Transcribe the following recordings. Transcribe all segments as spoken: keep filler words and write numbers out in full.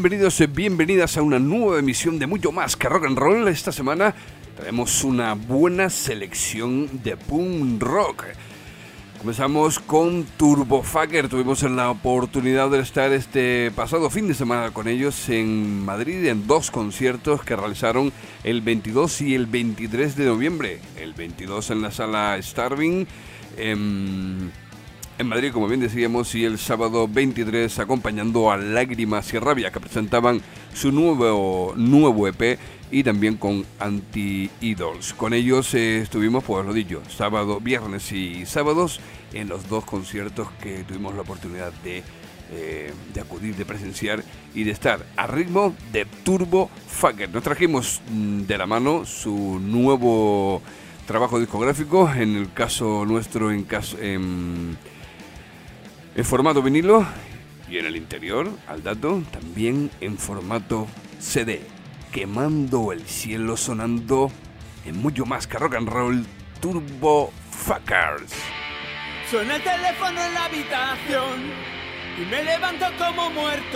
bienvenidos y bienvenidas a una nueva emisión de Mucho Más que Rock and Roll. Esta semana traemos una buena selección de punk rock. Comenzamos con Turbofucker. Tuvimos la oportunidad de estar este pasado fin de semana con ellos en Madrid en dos conciertos que realizaron el veintidós y el veintitrés de noviembre. El veintidós en la sala Starving en, en Madrid, como bien decíamos, y el sábado veintitrés acompañando a Lágrimas y Rabia, que presentaban su nuevo, nuevo E P, y también con Anti-Idols. Con ellos eh, estuvimos, pues lo dicho, sábado, viernes y sábados en los dos conciertos que tuvimos la oportunidad de, eh, de acudir, de presenciar y de estar a ritmo de Turbofucker. Nos trajimos mm, de la mano su nuevo trabajo discográfico, en el caso nuestro en, caso, en, en formato vinilo, y en el interior, al dato, también en formato C D. Quemando el cielo, sonando en Mucho Más que Rock and Roll, Turbofuckers. Suena el teléfono en la habitación y me levanto como muerto.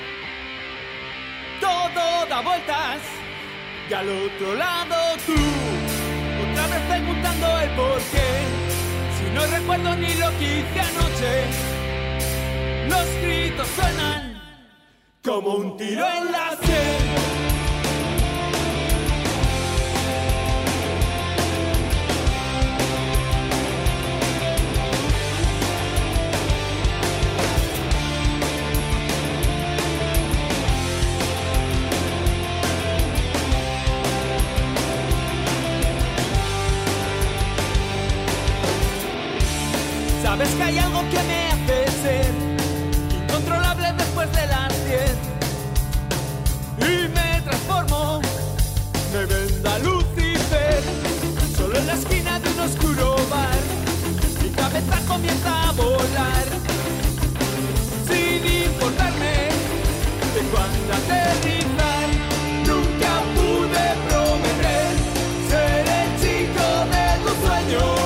Todo da vueltas y al otro lado tú. Otra vez preguntando el porqué, si no recuerdo ni lo que hice anoche. Los gritos suenan como un tiro en la sien. Sabes que hay algo que me hace ser incontrolable después de las diez y me transformo, me venda Lucifer. Solo en la esquina de un oscuro bar mi cabeza comienza a volar sin importarme de cuándo aterrizar. Nunca pude prometer ser el chico de tus sueños.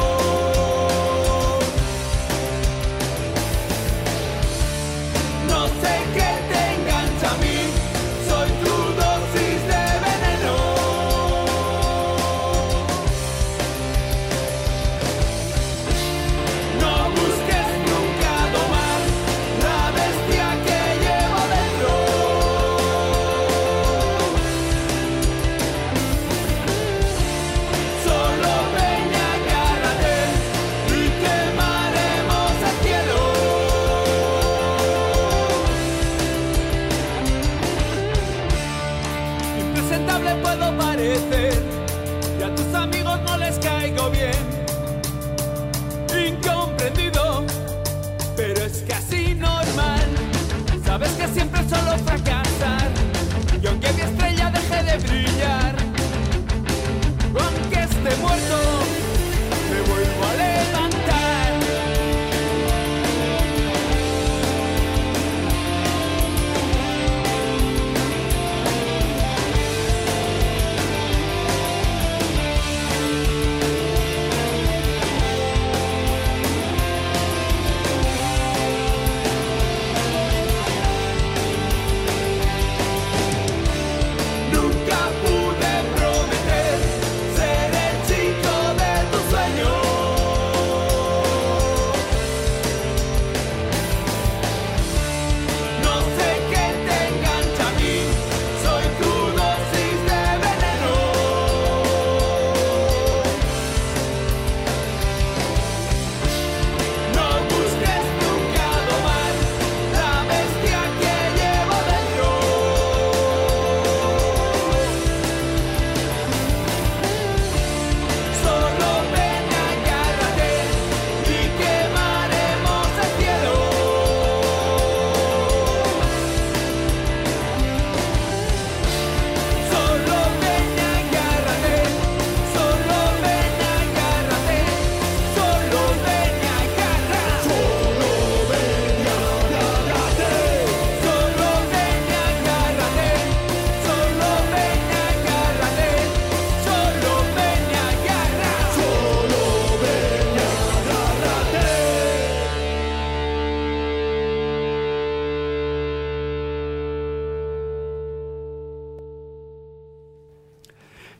Y a tus amigos no les caigo bien, incomprendido, pero es casi normal. Sabes que siempre solo fracasar, y aunque mi estrella deje de brillar, aunque esté muerto, me vuelvo a levantar. Nunca pude prometer ser el chico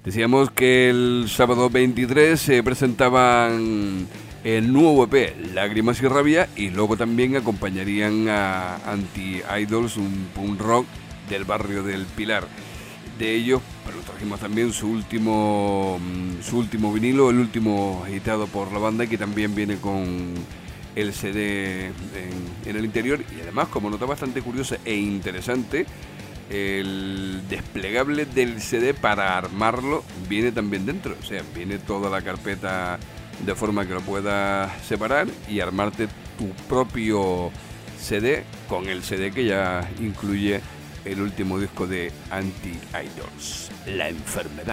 Decíamos que el sábado veintitrés se presentaban el nuevo E P, Lágrimas y Rabia, y luego también acompañarían a Anti-Idols, un punk rock del barrio del Pilar. De ellos, bueno, trajimos también su último, su último vinilo, el último editado por la banda, que también viene con el C D en, en el interior, y además, como nota bastante curiosa e interesante, el desplegable del C D para armarlo viene también dentro, o sea, viene toda la carpeta de forma que lo puedas separar y armarte tu propio C D con el C D que ya incluye el último disco de Anti-Idols, La Enfermedad.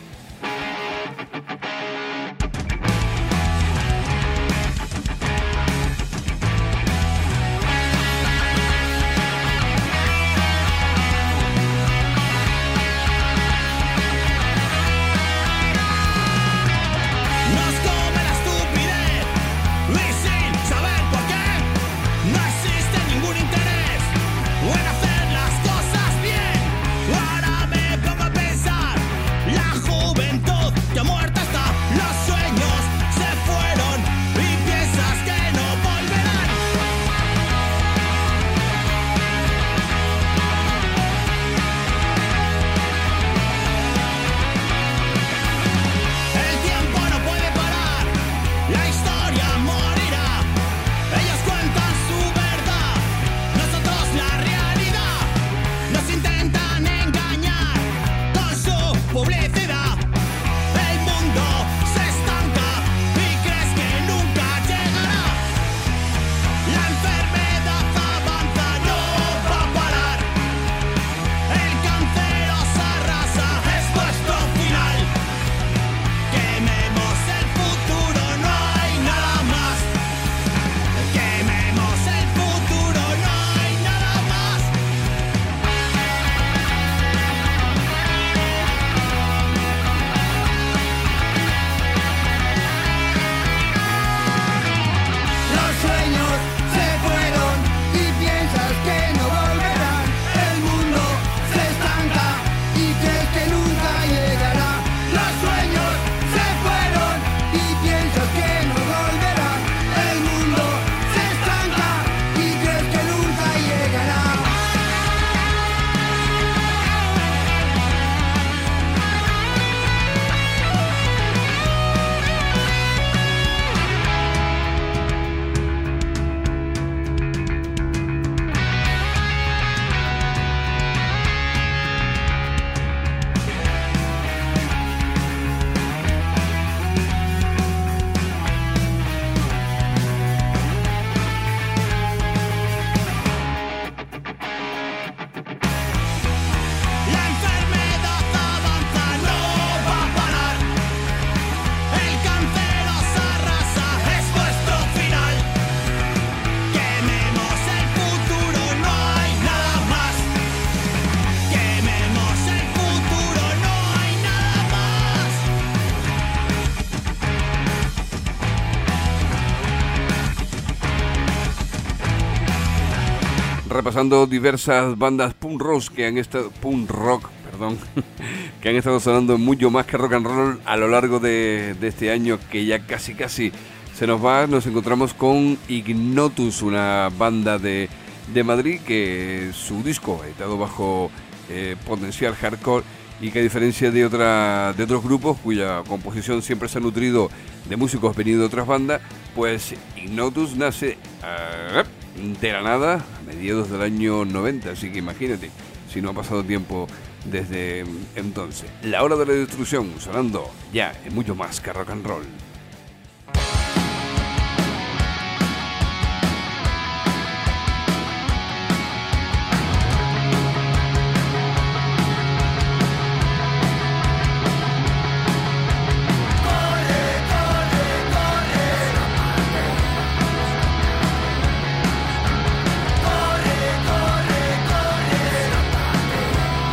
Repasando diversas bandas punk rock que han estado punk rock, perdón, que han estado sonando mucho más que rock and roll a lo largo de, de este año, que ya casi casi se nos va. Nos encontramos con Ignotus, una banda de, de Madrid, que su disco editado bajo eh, potencial hardcore, y que a diferencia de otra de otros grupos cuya composición siempre se ha nutrido de músicos venidos de otras bandas, pues Ignotus nace uh, de la nada a mediados del año noventa, así que imagínate si no ha pasado tiempo desde entonces. La Hora de la Destrucción, sonando ya en mucho más que rock and roll.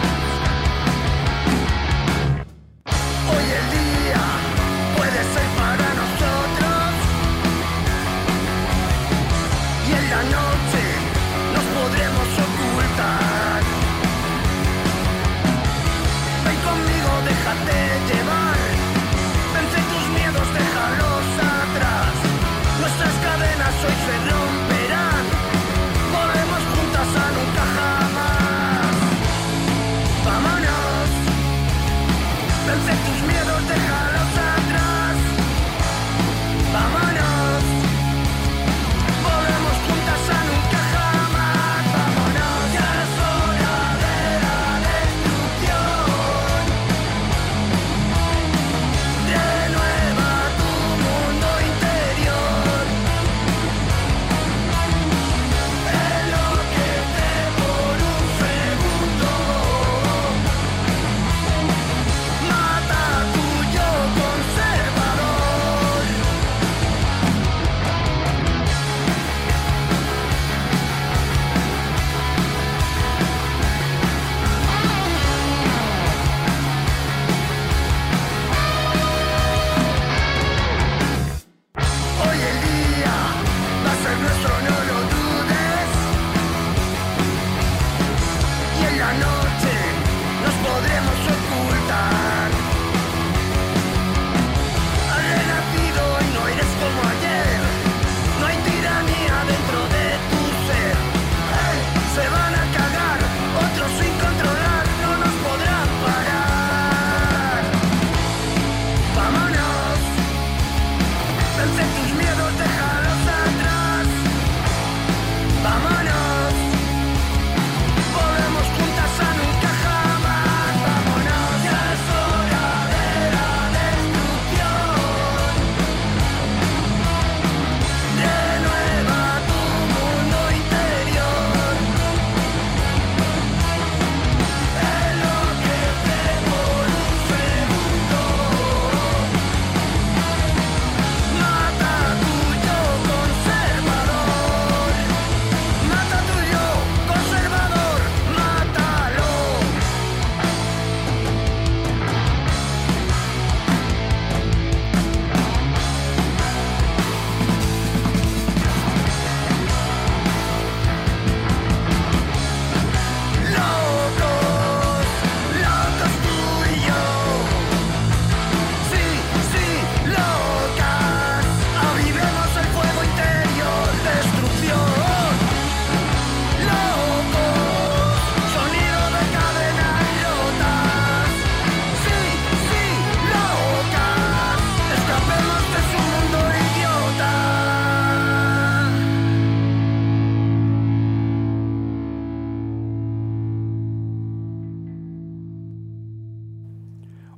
Hoy el día puede ser para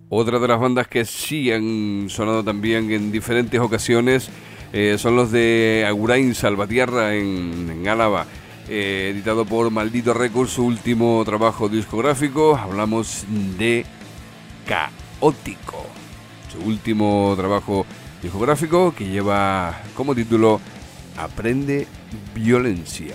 Otra de las bandas que sí han sonado también en diferentes ocasiones eh, son los de Agurain Salvatierra en, en Álava, eh, editado por Maldito Records, su último trabajo discográfico. Hablamos de Caótico, su último trabajo discográfico que lleva como título Aprende Violencia.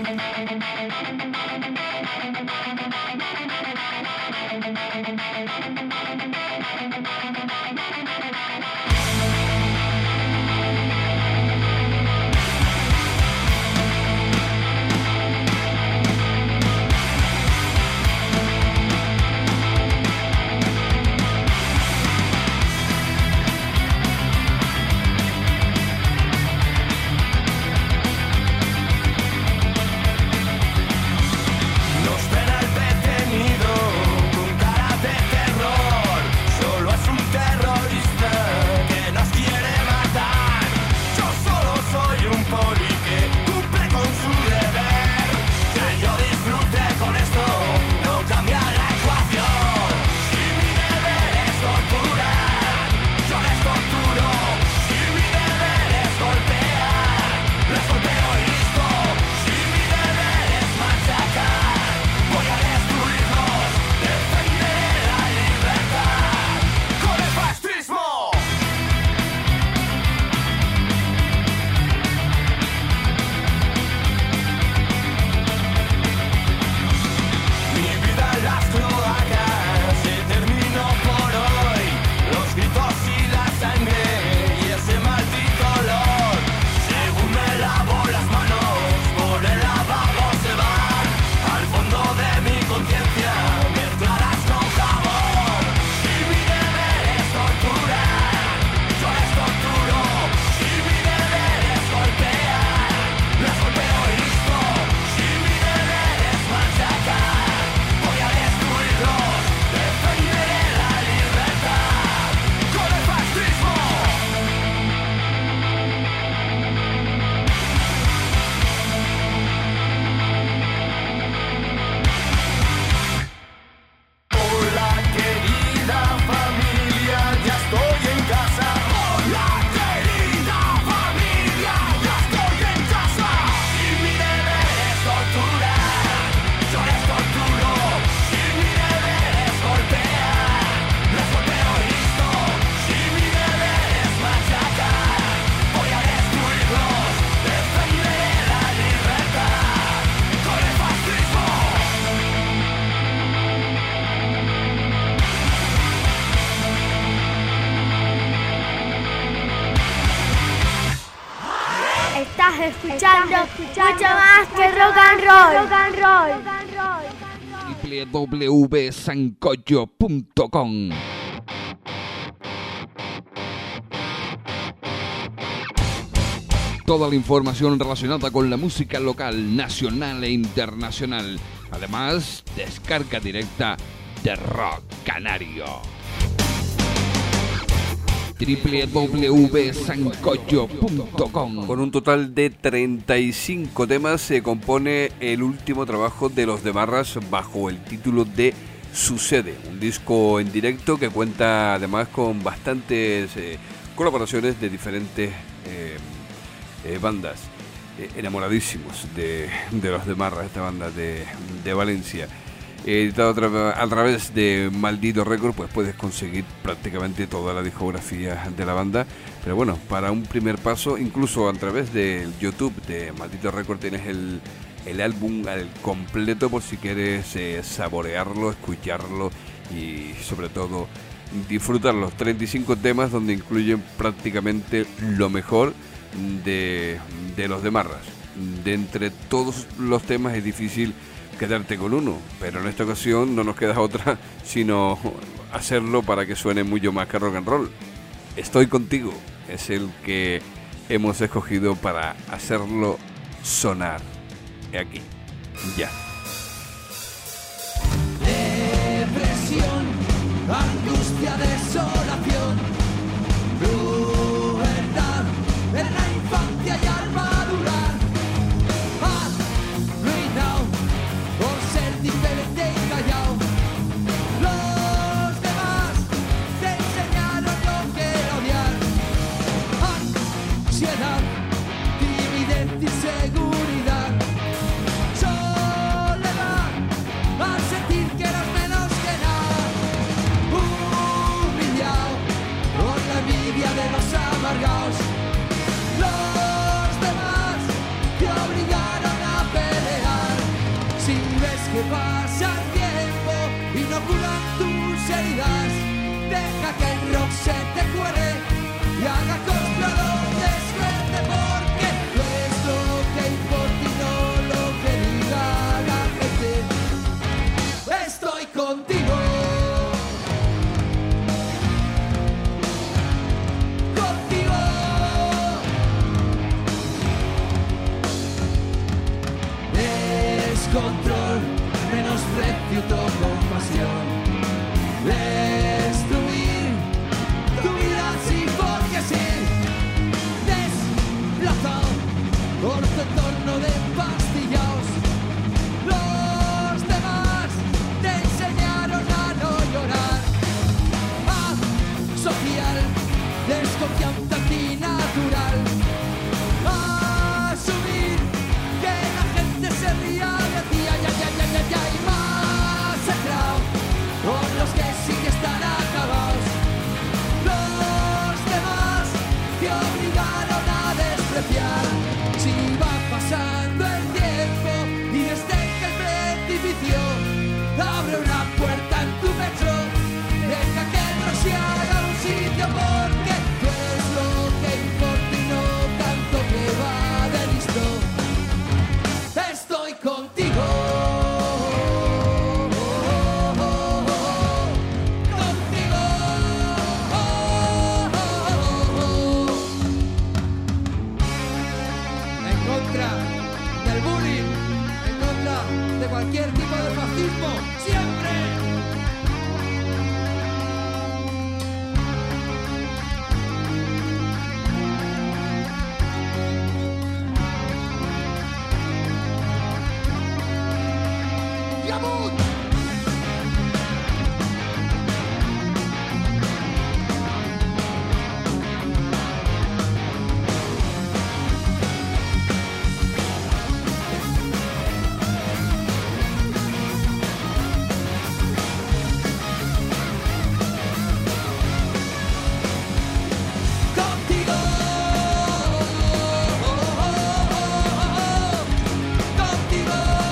Escuchando, escuchando mucho más que rock and roll. Rock and roll. doble u doble u doble u punto sancocho punto com. Toda la información relacionada con la música local, nacional e internacional. Además, descarga directa de Rock Canario. doble u doble u doble u punto sancocho punto com. Con un total de treinta y cinco temas se compone el último trabajo de Los Demarras bajo el título de Sucede, un disco en directo que cuenta además con bastantes eh, colaboraciones de diferentes eh, eh, bandas. Eh, enamoradísimos de, de Los Demarras, esta banda de, de Valencia. Editado a, tra- a través de Maldito Records, pues puedes conseguir prácticamente toda la discografía de la banda. Pero bueno, para un primer paso, incluso a través del YouTube de Maldito Records tienes el, el álbum al completo por si quieres eh, saborearlo, escucharlo y sobre todo disfrutar los treinta y cinco temas donde incluyen prácticamente lo mejor de, de Los Demarras. De entre todos los temas es difícil quedarte con uno, pero en esta ocasión no nos queda otra sino hacerlo para que suene mucho más que rock and roll. Estoy contigo es el que hemos escogido para hacerlo sonar aquí, ya. Depresión, angustia, desolación, crueldad en la infancia y al madurar. Arruinado por ser diferente y callado. Los demás amargaos. Los demás te obligaron a pelear. Si ves que pasa el tiempo y no curan tus heridas, deja que el rock se te cuele y haga contra lo descuente, porque no es lo que importa y no lo que diga la gente. Estoy contigo. Contigo. Descontrol, menosprecio, compasión. Destruir tu vida así porque sí. Desplazado por tu entorno de pastillaos. Los demás te enseñaron a no llorar. A social, desconfianza antinatural. A asumir que la gente se ría de ti. Ay, ay, ay, ay, ay, ay, masacrado por los que sí que están acabados. Los demás te obligaron a despreciar. Si va pasando el tiempo y desde que el precipicio abre una puerta en tu metro, deja que el rock se haga un sitio, porque tú es lo que importa y no tanto que va de listo. Estoy contigo. Contigo. En contra del bullying, en contra de cualquier tipo de fascismo, siempre. ¡Yamut! Contigo. Contigo.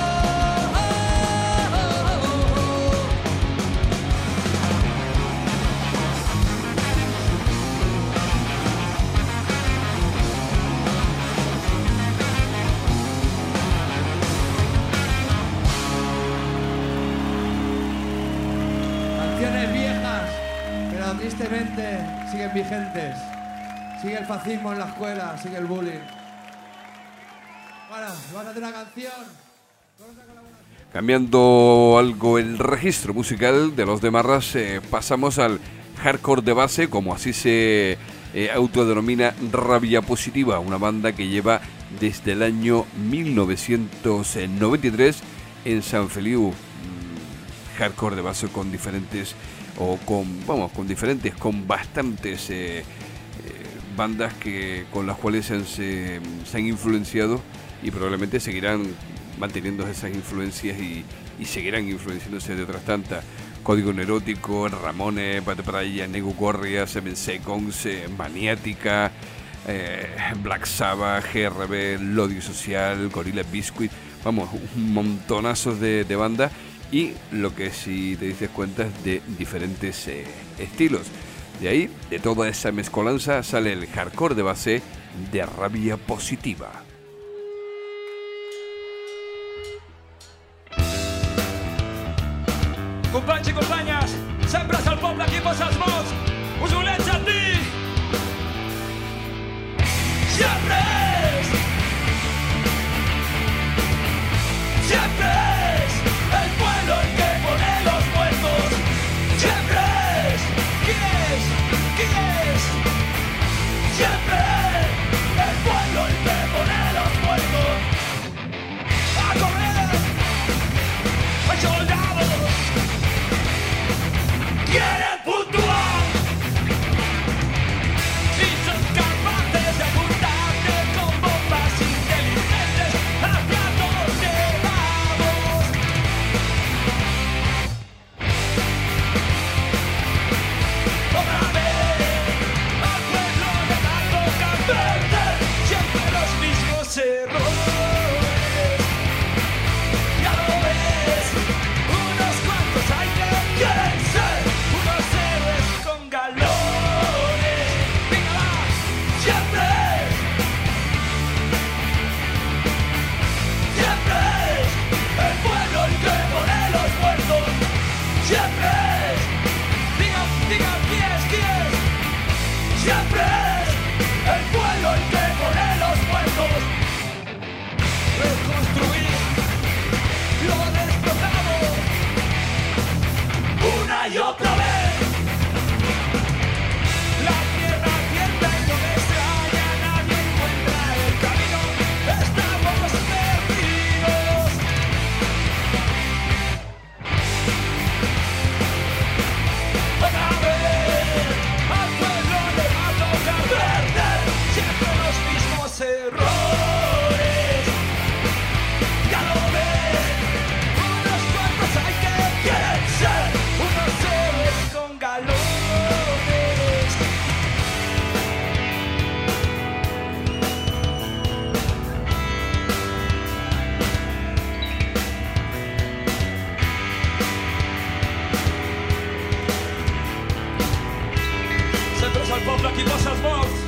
Canciones viejas, pero tristemente siguen vigentes. Sigue el fascismo en la escuela, sigue el bullying. Bueno, vamos a hacer una canción. Cambiando algo el registro musical de los Demarras, eh, pasamos al hardcore de base, como así se eh, autodenomina Rabia Positiva, una banda que lleva desde el año mil novecientos noventa y tres en San Feliu. Mm, hardcore de base con diferentes, o con, vamos, con diferentes, con bastantes eh, eh, bandas que con las cuales se han, se, se han influenciado y probablemente seguirán manteniendo esas influencias y, y seguirán influenciándose de otras tantas. Código Neurótico, Ramones, Bad Braille, Nego Gorria, Seven Seconds, eh, Maniática, eh, Black Sabbath, G R B, Lodio Social, Gorilla Biscuit, vamos, un montonazo de, de bandas, y lo que si te dices cuenta es de diferentes eh, estilos. De ahí, de toda esa mezcolanza, sale el hardcore de base de Rabia Positiva. Companys i companyes, sempre és el poble qui posa els mots. Us volem sentir! Siempre es, siempre es el pueblo el que pone los muertos. Siempre es, ¿quién es? ¿Quién es? Siempre es el pueblo el que pone los muertos. Siempre es el pueblo el que pone los muertos. Reconstruir lo destrozado una y otra vez. La tierra tiembla y donde se halla nadie encuentra el camino. Estamos perdidos. Otra vez al pueblo le va a tocar perder siempre los mismos errores. Ya lo ves, unos cuantos hay que quieren ser unos héroes con galones. Sempre al poble qui posa els morts.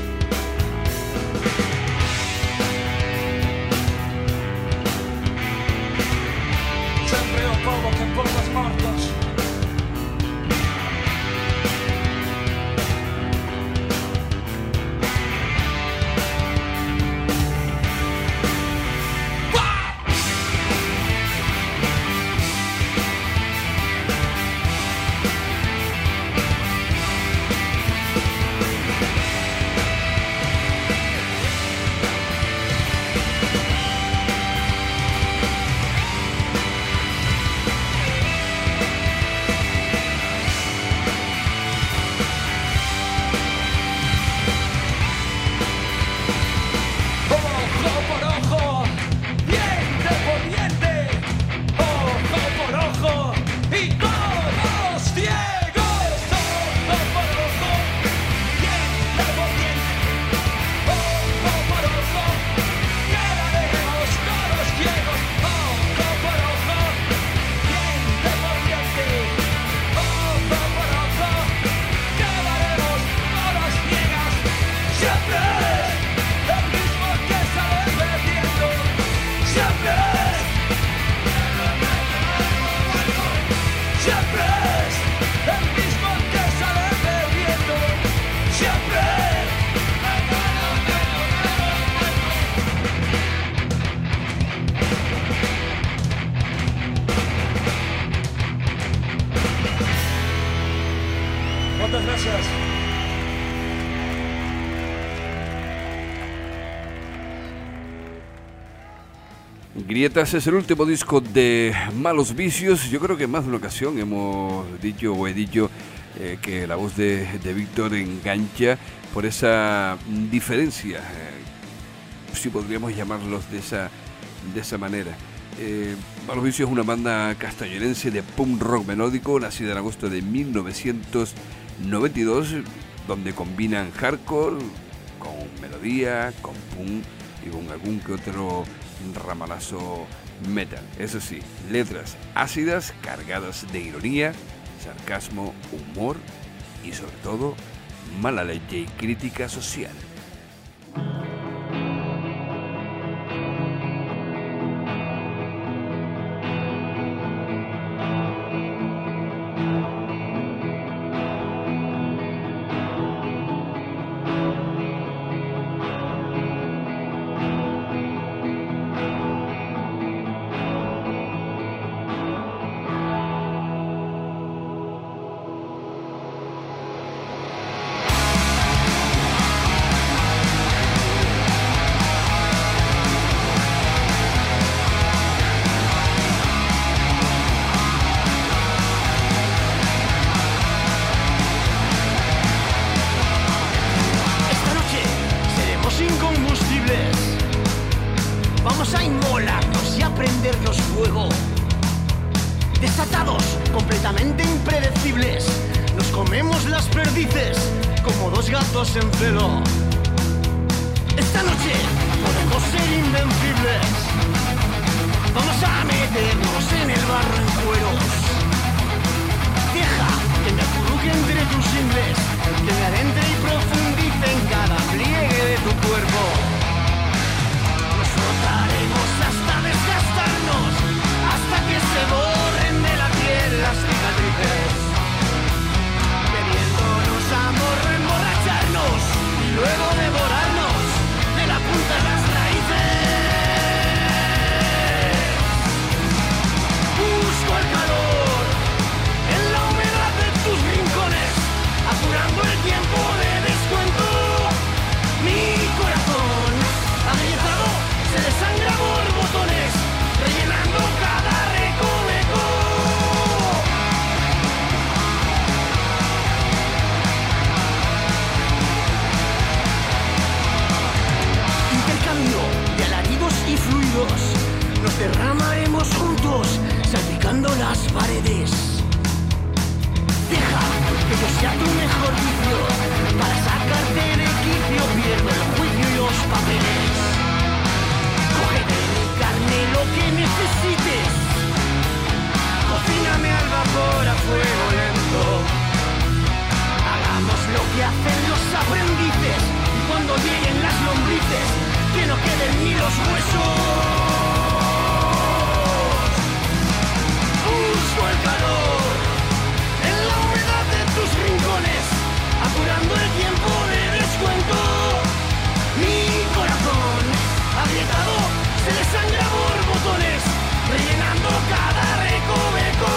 Sempre al poble que posa els mortos. Ojo por ojo, diente por diente, ojo por ojo y todos ciegos. Ojo por ojo, diente por diente, ojo por ojo, quedaremos todos ciegos. Ojo por ojo, diente por diente, ojo por ojo, quedaremos todos ciegas. Siempre el mismo que sale perdiendo. Siempre es. Siempre es el mismo que sale perdiendo. Siempre es. Muchas gracias. Grietas es el último disco de Malos Vicios. Yo creo que en más de una ocasión hemos dicho o he dicho eh, que la voz de, de Víctor engancha por esa diferencia, eh, si podríamos llamarlos de esa, de esa manera. Eh, Malos Vicios es una banda castellonense de punk rock melódico, nacida en agosto de mil novecientos noventa y dos, donde combinan hardcore con melodía, con punk y con algún que otro ramalazo metal. Eso sí, letras ácidas, cargadas de ironía, sarcasmo, humor y sobre todo mala leche y crítica social. Vamos a inmolarnos y a prendernos fuego. Desatados, completamente impredecibles, nos comemos las perdices como dos gatos en celo. Esta noche podemos ser invencibles. Vamos a meternos en el barro en cueros. Deja que me acurruque entre tus ingles, que me adentre y profundice en cada pliegue de tu cuerpo. Nos frotaremos hasta desgastarnos, hasta que se borren de la piel las cicatrices. Bebiéndonos amor, emborracharnos. derramaremos juntos, salpicando las paredes. Deja que yo sea tu mejor vicio, para sacarte de quicio pierdo el juicio y los papeles. Coge de mi carne lo que necesites, cocíname al vapor a fuego lento. Hagamos lo que hacen los aprendices, y cuando lleguen las lombrices, que no queden ni los huesos. Busco el calor en la humedad de tus rincones, apurando el tiempo de descuento. Mi corazón agrietado se desangra por botones, rellenando cada recoveco.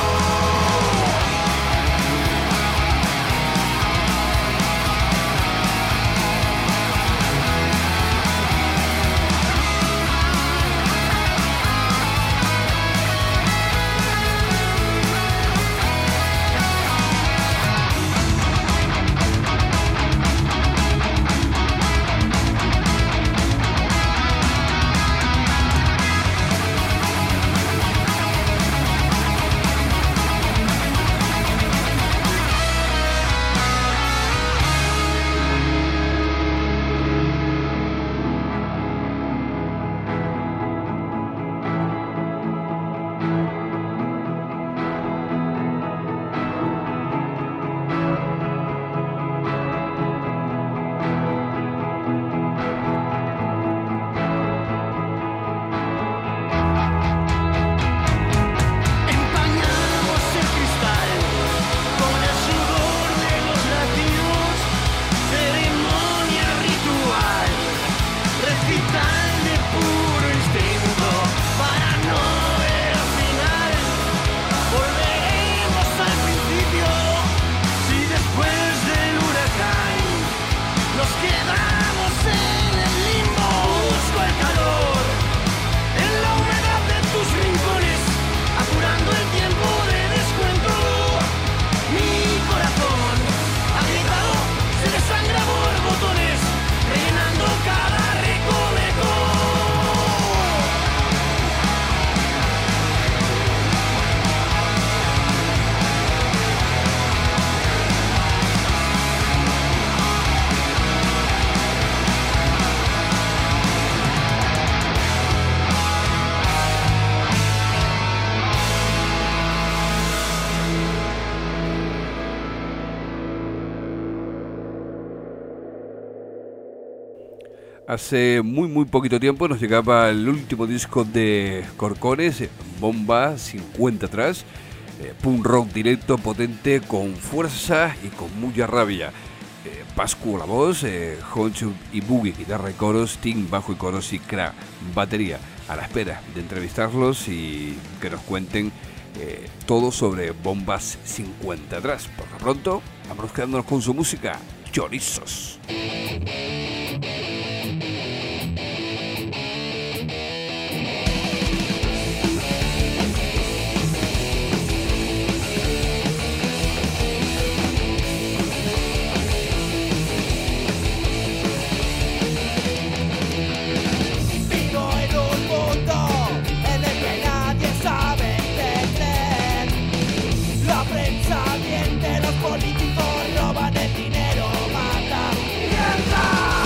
Hace muy muy poquito tiempo nos llegaba el último disco de Corcones, Bomba cincuenta atrás, eh, punk rock directo, potente, con fuerza y con mucha rabia. Eh, Pascu la voz, eh, Honchu y Boogie, guitarra y coros, Tim bajo y coros y Kra, batería. A la espera de entrevistarlos y que nos cuenten eh, todo sobre Bombas cincuenta atrás. Por lo pronto, vamos quedándonos con su música, Chorizos. Los políticos roban el dinero, matan, mierda.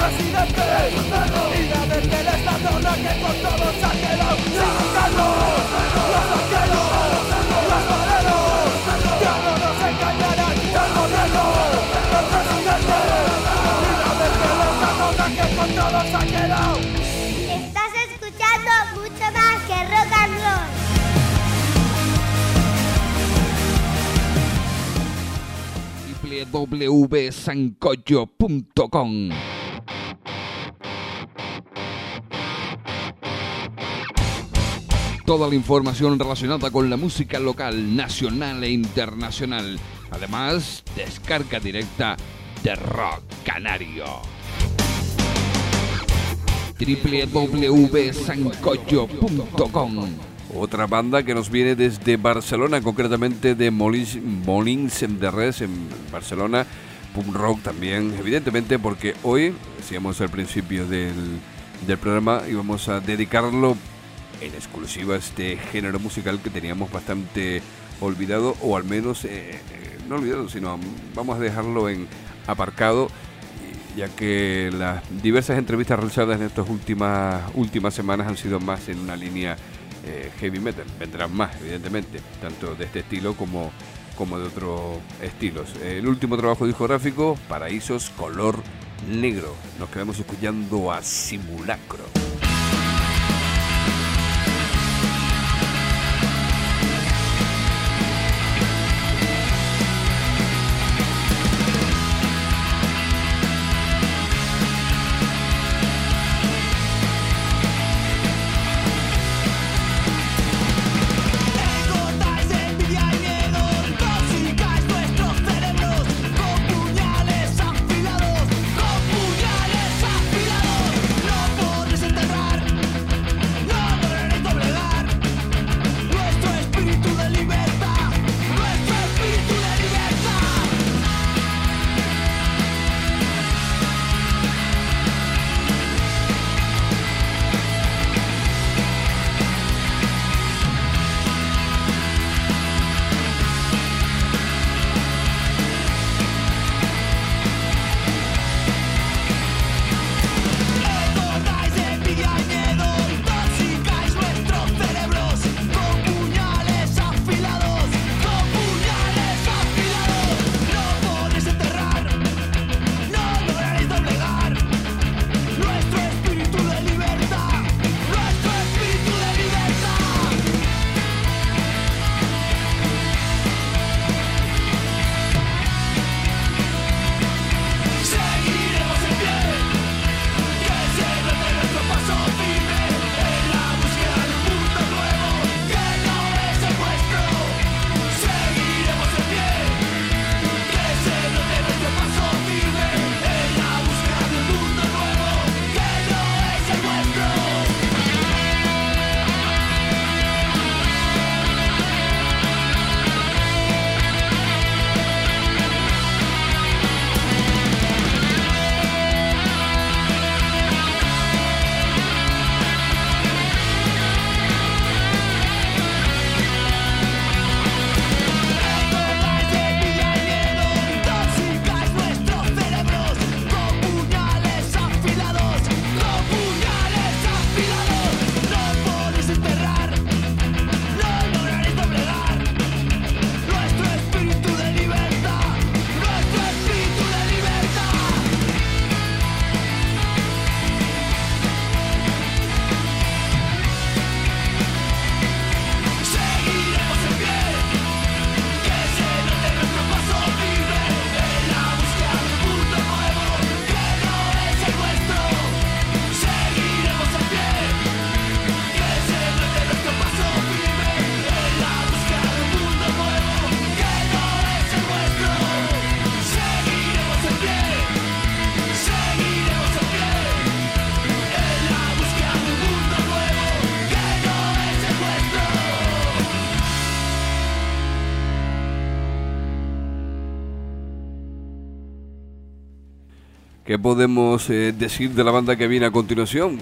presidente y la vez que les da zona que con todos ha quedado sindicatos, los banqueros, los toreros, ya no nos engañarán el gobierno, el presidente y la vez que les da zona que con todos ha quedado. Estás escuchando mucho más que rock and roll. doble u doble u doble u punto sancocho punto com. Toda la información relacionada con la música local, nacional e internacional. Además, descarga directa de Rock Canario. doble u doble u doble u punto sancocho punto com. Otra banda que nos viene desde Barcelona, concretamente de Molins, Molins de Res en Barcelona. Punk rock también, evidentemente, porque hoy, decíamos al principio del, del programa, íbamos a dedicarlo en exclusiva a este género musical que teníamos bastante olvidado, o al menos, eh, no olvidado, sino vamos a dejarlo en aparcado, ya que las diversas entrevistas realizadas en estas últimas, últimas semanas han sido más en una línea eh, heavy metal. Vendrán más, evidentemente, tanto de este estilo como, como de otros estilos. El último trabajo discográfico, Paraísos Color Negro. Nos quedamos escuchando a Simulacro. ¿Qué podemos eh, decir de la banda que viene a continuación?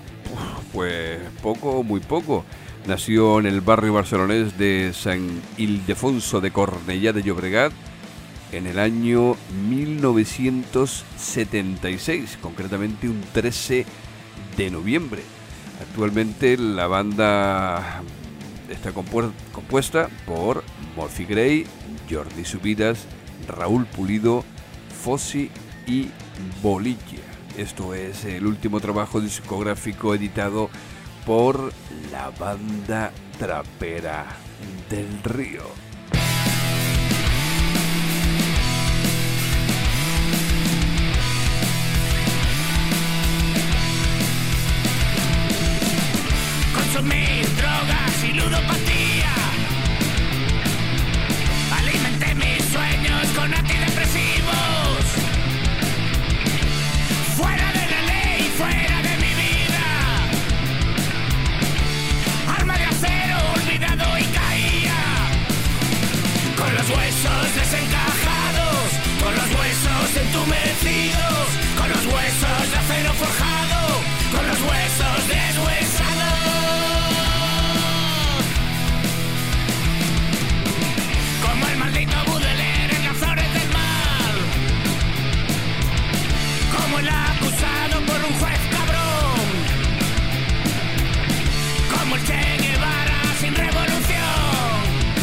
Uf, pues poco, muy poco. Nació en el barrio barcelonés de San Ildefonso de Cornellá de Llobregat en el año mil novecientos setenta y seis, concretamente un trece de noviembre. Actualmente la banda está compu- compuesta por Morphy Gray, Jordi Subidas, Raúl Pulido, Fossi y Bolilla. Esto es el último trabajo discográfico editado por la banda trapera del Río. Consumir drogas y ludopatía. Alimenté mis sueños con antidepresivos. Fuera de la ley, fuera de mi vida. Arma de acero, olvidado y caía. Con los huesos desencajados, con los huesos entumecidos, con los huesos de acero forjado, con los huesos deshuesados. Como el maldito Baudelaire en las flores del mal. Como el acusado por un juez cabrón. Como el Che Guevara sin revolución.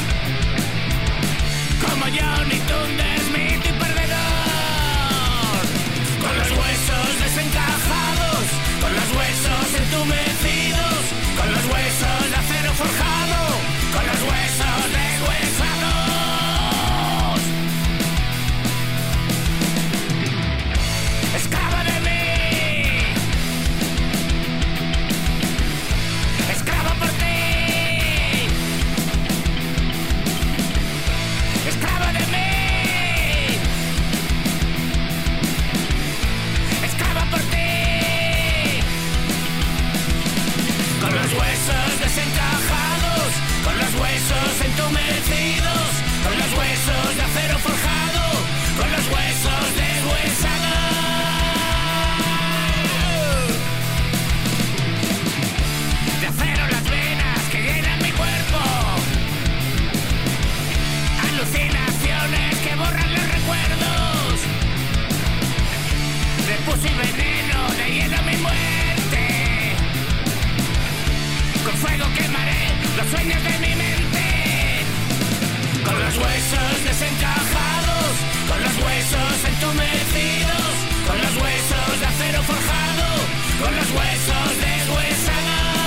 Como Johnny Thunder, Smith y perdedor. Con los huesos desencajados, con los huesos entumecidos, con los huesos de acero forjado, con los huesos deshuesados. Esclava de mí, esclava por ti, esclava de mí, esclava por ti. Con los huesos desencajados, con los huesos entumecidos, con los huesos de acero forjado, con los huesos deshuesados. De acero las venas que llenan mi cuerpo. Alucinaciones que borran los recuerdos. De pus y veneno, de hielo mi muerte. Con fuego quemaré los sueños de mi mente. Con los huesos desencajados, con los huesos entumecidos, con los huesos de acero forjado, con los huesos deshuesados.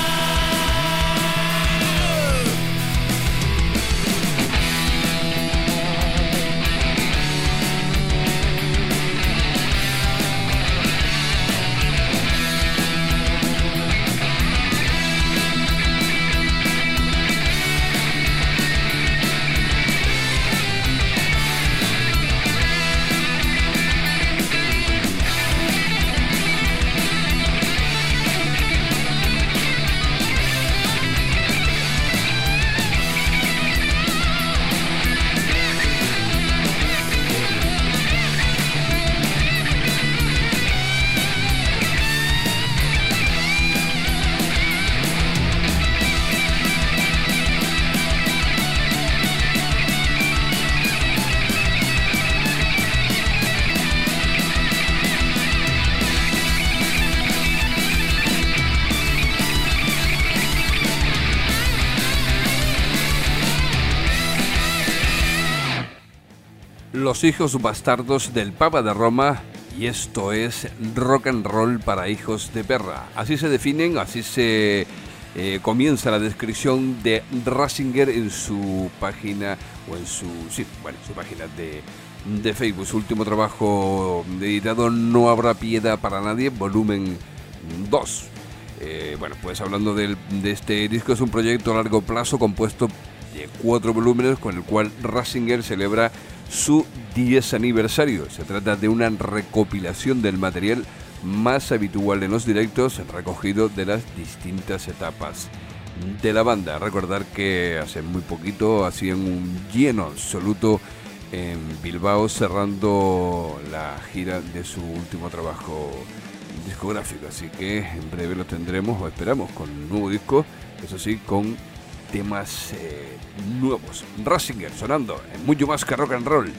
Los hijos bastardos del Papa de Roma, y esto es rock and roll para hijos de perra. Así se definen, así se eh, comienza la descripción de Ratzinger en su página, o en su, sí, bueno, su página de, de Facebook. Su último trabajo editado, No habrá piedad para nadie, volumen dos. Eh, bueno, pues hablando del, de este disco, es un proyecto a largo plazo compuesto de cuatro volúmenes con el cual Ratzinger celebra su diez aniversario. Se trata de una recopilación del material más habitual en los directos, recogido de las distintas etapas de la banda. Recordar que hace muy poquito hacían un lleno absoluto en Bilbao, cerrando la gira de su último trabajo discográfico, así que en breve lo tendremos, o esperamos, con un nuevo disco, eso sí, con temas eh, nuevos. Ratzinger sonando en Mucho Más que Rock and Roll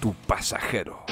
Tu pasajero.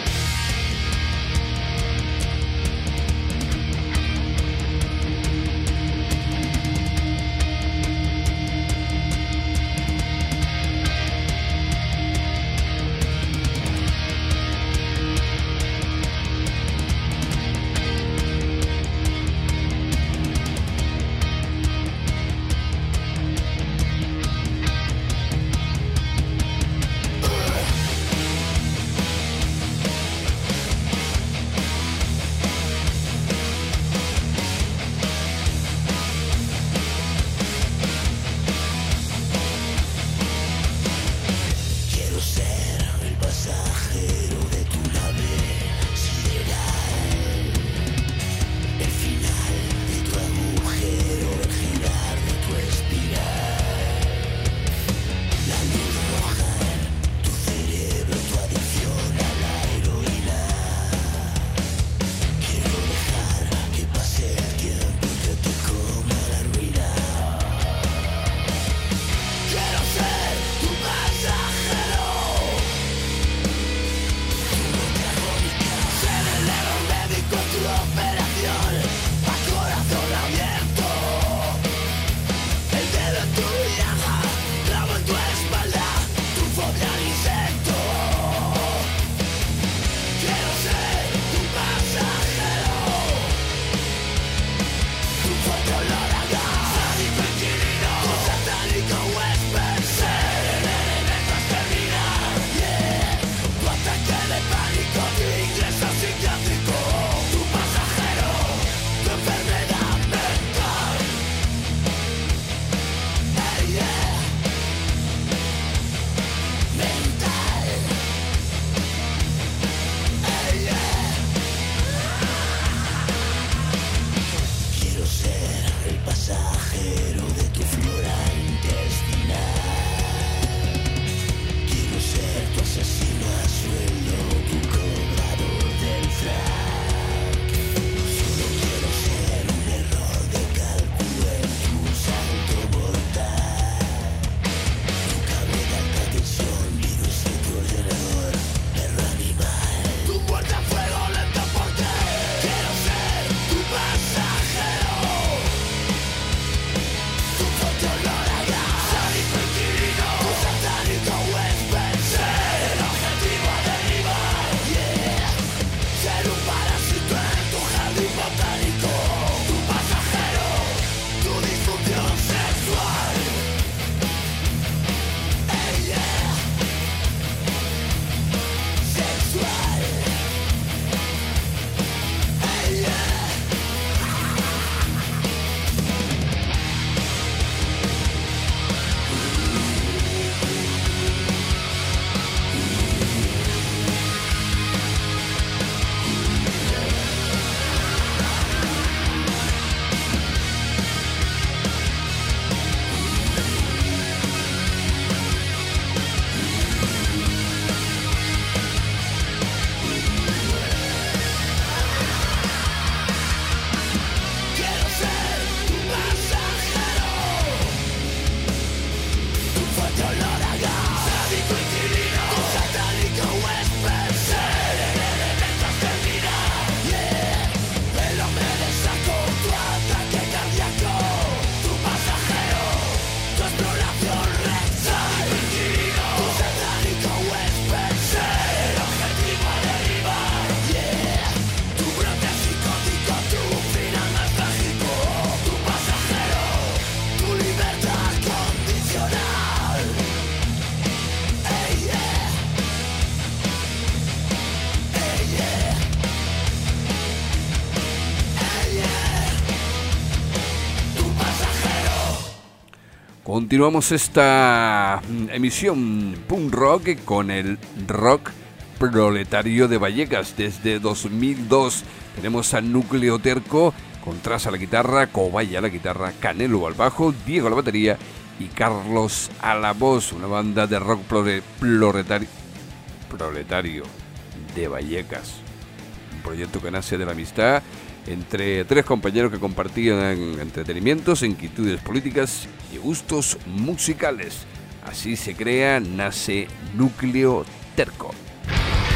Continuamos esta emisión punk rock con el rock proletario de Vallecas. Desde dos mil dos tenemos a Núcleo Terco, Contras a la guitarra, Cobaya a la guitarra, Canelo al bajo, Diego a la batería y Carlos a la voz. Una banda de rock proletario, proletario de Vallecas. Un proyecto que nace de la amistad entre tres compañeros que compartían entretenimientos, inquietudes políticas y gustos musicales. Así se crea, nace Núcleo Terco.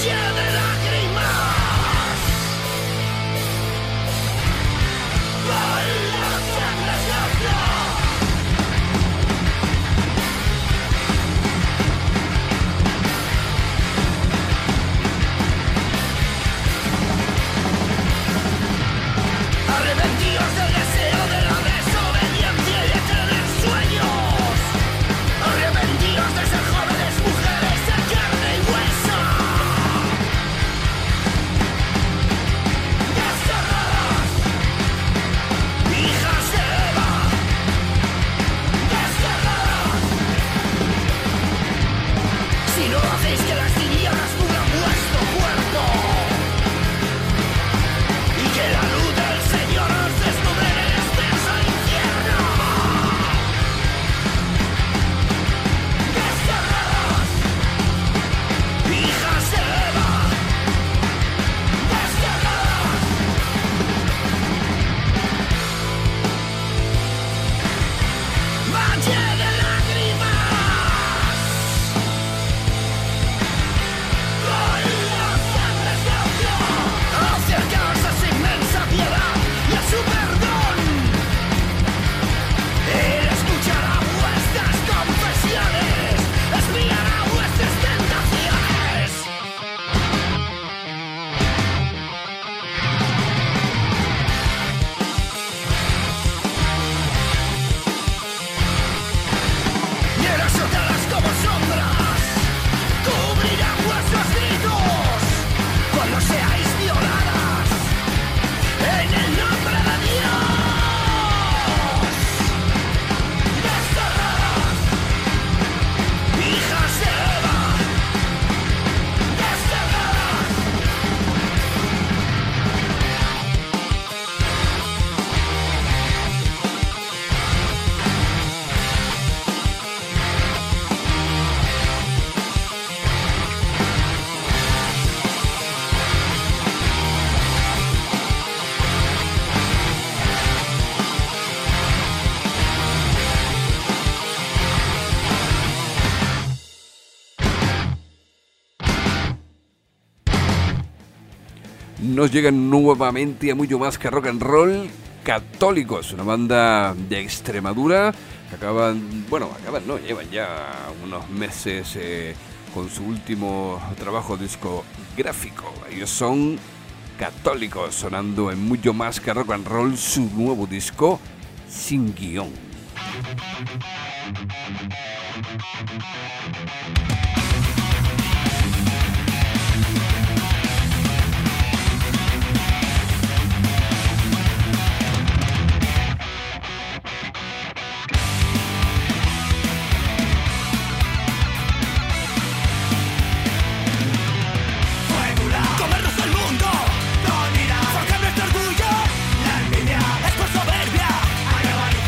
Nos llegan nuevamente a mucho más que rock and roll, Católicos, una banda de Extremadura que acaban, bueno, acaban, no, llevan ya unos meses eh, con su último trabajo discográfico. Ellos son Católicos, sonando en mucho más que rock and roll, su nuevo disco, Sin Guión.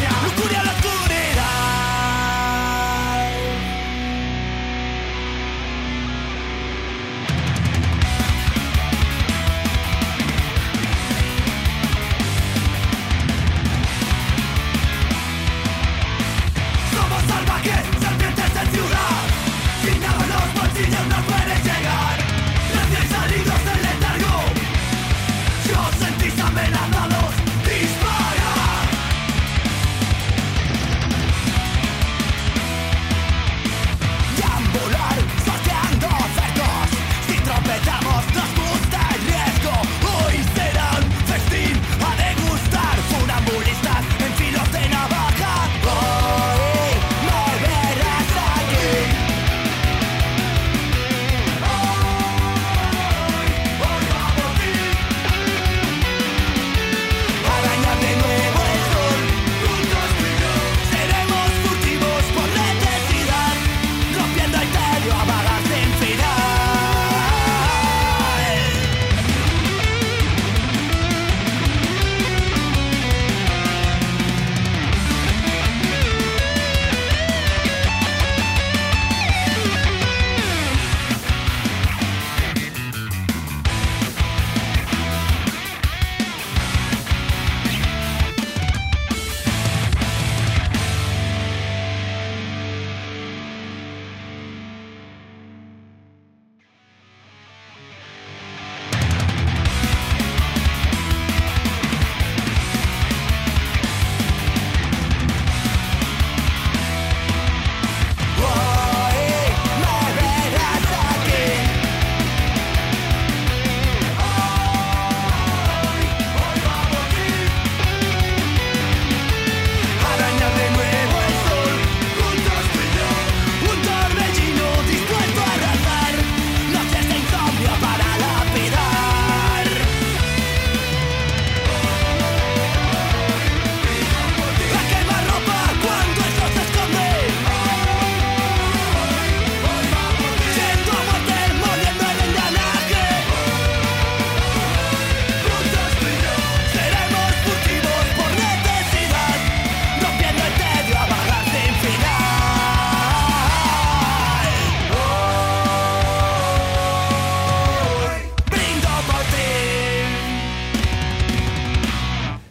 Lucuria la oscuridad.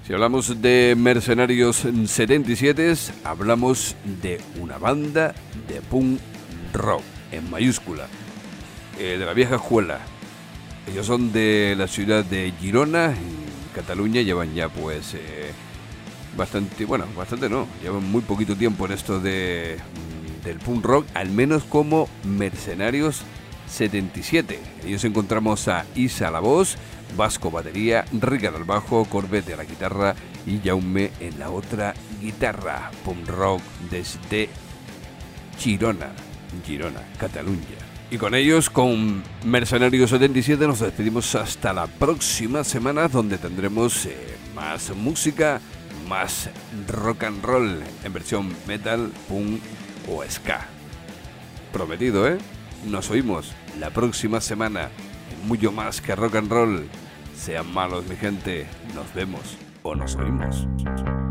Si hablamos de Mercenarios setenta y siete, hablamos de una banda de punk rock, en mayúscula, eh, de la vieja escuela. Ellos son de la ciudad de Girona, en Cataluña, llevan ya pues eh, bastante, bueno, bastante no, llevan muy poquito tiempo en esto de, del punk rock, al menos como Mercenarios setenta y siete. Ellos encontramos a Isa a la voz, Vasco batería, Ricardo al bajo, Corbete a la guitarra y Jaume en la otra guitarra. Punk rock desde Girona, Girona, Cataluña. Y con ellos, con Mercenarios setenta y siete, nos despedimos hasta la próxima semana, donde tendremos eh, más música, más rock and roll en versión metal, punk o ska. Prometido, ¿eh? Nos oímos la próxima semana. Mucho más que rock and roll. Sean malos, mi gente. Nos vemos o nos oímos.